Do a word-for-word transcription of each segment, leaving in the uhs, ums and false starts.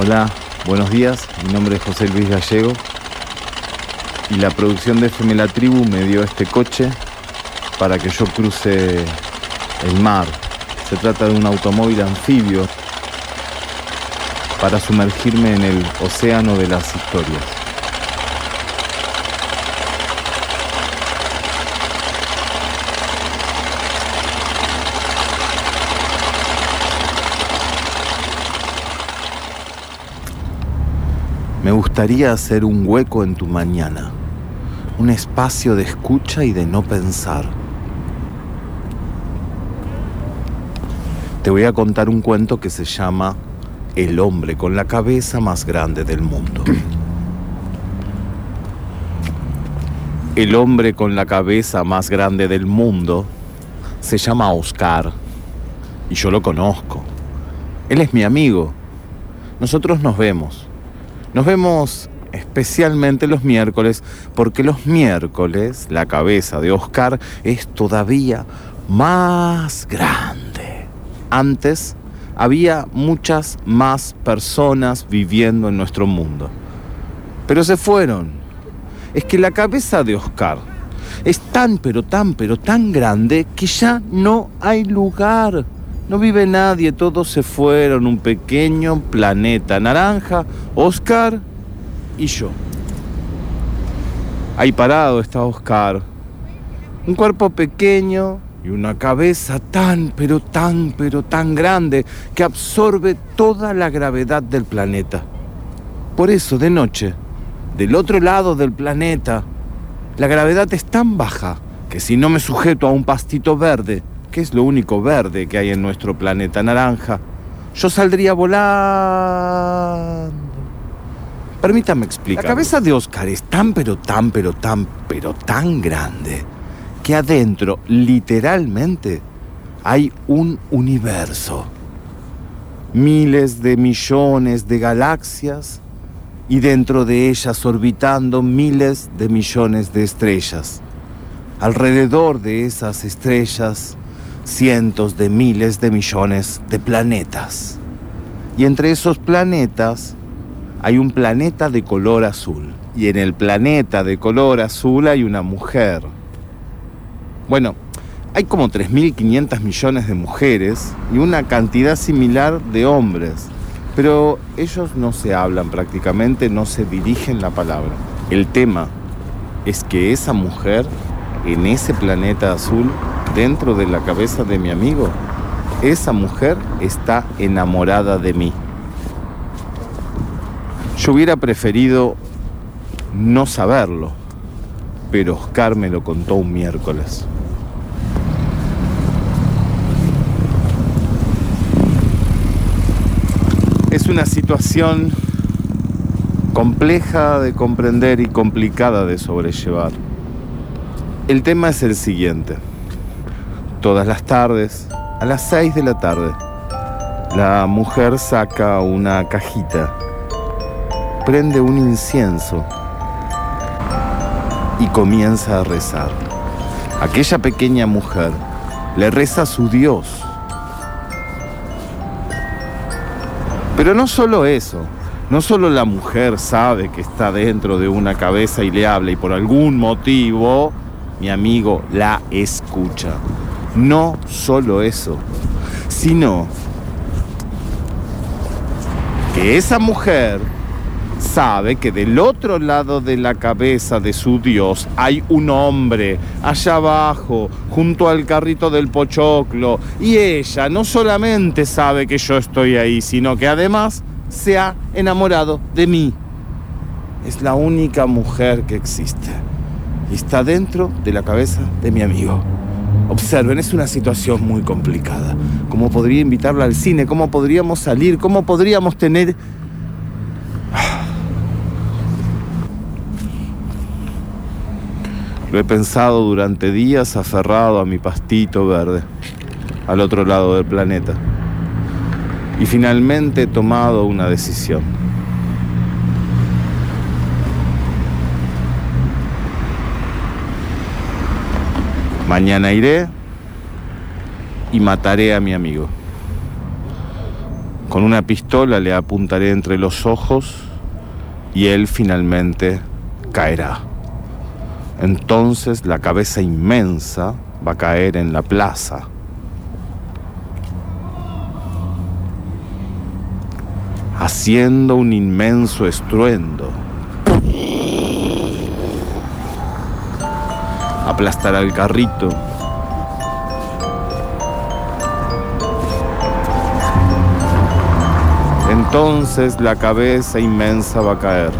Hola, buenos días, mi nombre es José Luis Gallego y la producción de F M La Tribu me dio este coche para que yo cruce el mar. Se trata de un automóvil anfibio para sumergirme en el océano de las historias. Me gustaría hacer un hueco en tu mañana, un espacio de escucha y de no pensar. Te voy a contar un cuento que se llama El hombre con la cabeza más grande del mundo. El hombre con la cabeza más grande del mundo se llama Oscar y yo lo conozco. Él es mi amigo. Nosotros nos vemos. Nos vemos especialmente los miércoles, porque los miércoles la cabeza de Oscar es todavía más grande. Antes había muchas más personas viviendo en nuestro mundo, pero se fueron. Es que la cabeza de Oscar es tan, pero tan, pero tan grande que ya no hay lugar. No vive nadie, todos se fueron, un pequeño planeta naranja, Oscar y yo. Ahí parado está Oscar, un cuerpo pequeño y una cabeza tan, pero tan, pero tan grande que absorbe toda la gravedad del planeta. Por eso, de noche, del otro lado del planeta, la gravedad es tan baja que si no me sujeto a un pastito verde, que es lo único verde que hay en nuestro planeta naranja, yo saldría volando. Permítame explicar. La cabeza de Oscar es tan, pero tan, pero tan, pero tan grande que adentro, literalmente, hay un universo. Miles de millones de galaxias y dentro de ellas orbitando miles de millones de estrellas. Alrededor de esas estrellas, cientos de miles de millones de planetas. Y entre esos planetas hay un planeta de color azul. Y en el planeta de color azul hay una mujer. Bueno, hay como tres mil quinientos millones de mujeres y una cantidad similar de hombres. Pero ellos no se hablan prácticamente, no se dirigen la palabra. El tema es que esa mujer, en ese planeta azul, dentro de la cabeza de mi amigo, esa mujer está enamorada de mí. Yo hubiera preferido no saberlo, pero Oscar me lo contó un miércoles. Es una situación compleja de comprender y complicada de sobrellevar. El tema es el siguiente. Todas las tardes, a las seis de la tarde, la mujer saca una cajita, prende un incienso y comienza a rezar. Aquella pequeña mujer le reza a su Dios. Pero no solo eso, no solo la mujer sabe que está dentro de una cabeza y le habla y por algún motivo mi amigo la escucha. No solo eso, sino que esa mujer sabe que del otro lado de la cabeza de su Dios hay un hombre allá abajo, junto al carrito del pochoclo, y ella no solamente sabe que yo estoy ahí, sino que además se ha enamorado de mí. Es la única mujer que existe y está dentro de la cabeza de mi amigo. Observen, es una situación muy complicada. ¿Cómo podría invitarla al cine? ¿Cómo podríamos salir? ¿Cómo podríamos tener...? Lo he pensado durante días aferrado a mi pastito verde, al otro lado del planeta. Y finalmente he tomado una decisión. Mañana iré y mataré a mi amigo. Con una pistola le apuntaré entre los ojos y él finalmente caerá. Entonces la cabeza inmensa va a caer en la plaza. Haciendo un inmenso estruendo. Aplastará el carrito. Entonces la cabeza inmensa va a caer.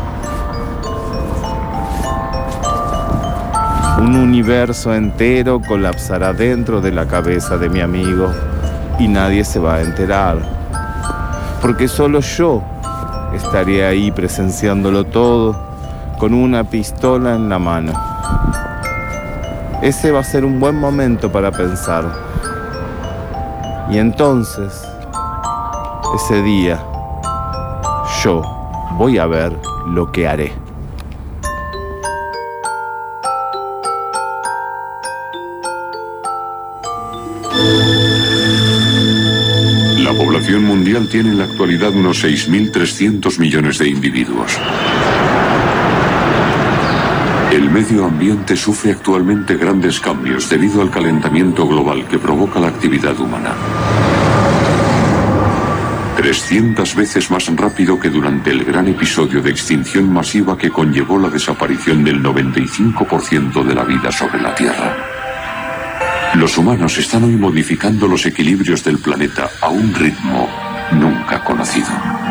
Un universo entero colapsará dentro de la cabeza de mi amigo y nadie se va a enterar, porque solo yo estaré ahí presenciándolo todo con una pistola en la mano. Ese va a ser un buen momento para pensar. Y entonces, ese día, yo voy a ver lo que haré. La población mundial tiene en la actualidad unos seis mil trescientos millones de individuos. El medio ambiente sufre actualmente grandes cambios debido al calentamiento global que provoca la actividad humana. trescientas veces más rápido que durante el gran episodio de extinción masiva que conllevó la desaparición del noventa y cinco por ciento de la vida sobre la Tierra. Los humanos están hoy modificando los equilibrios del planeta a un ritmo nunca conocido.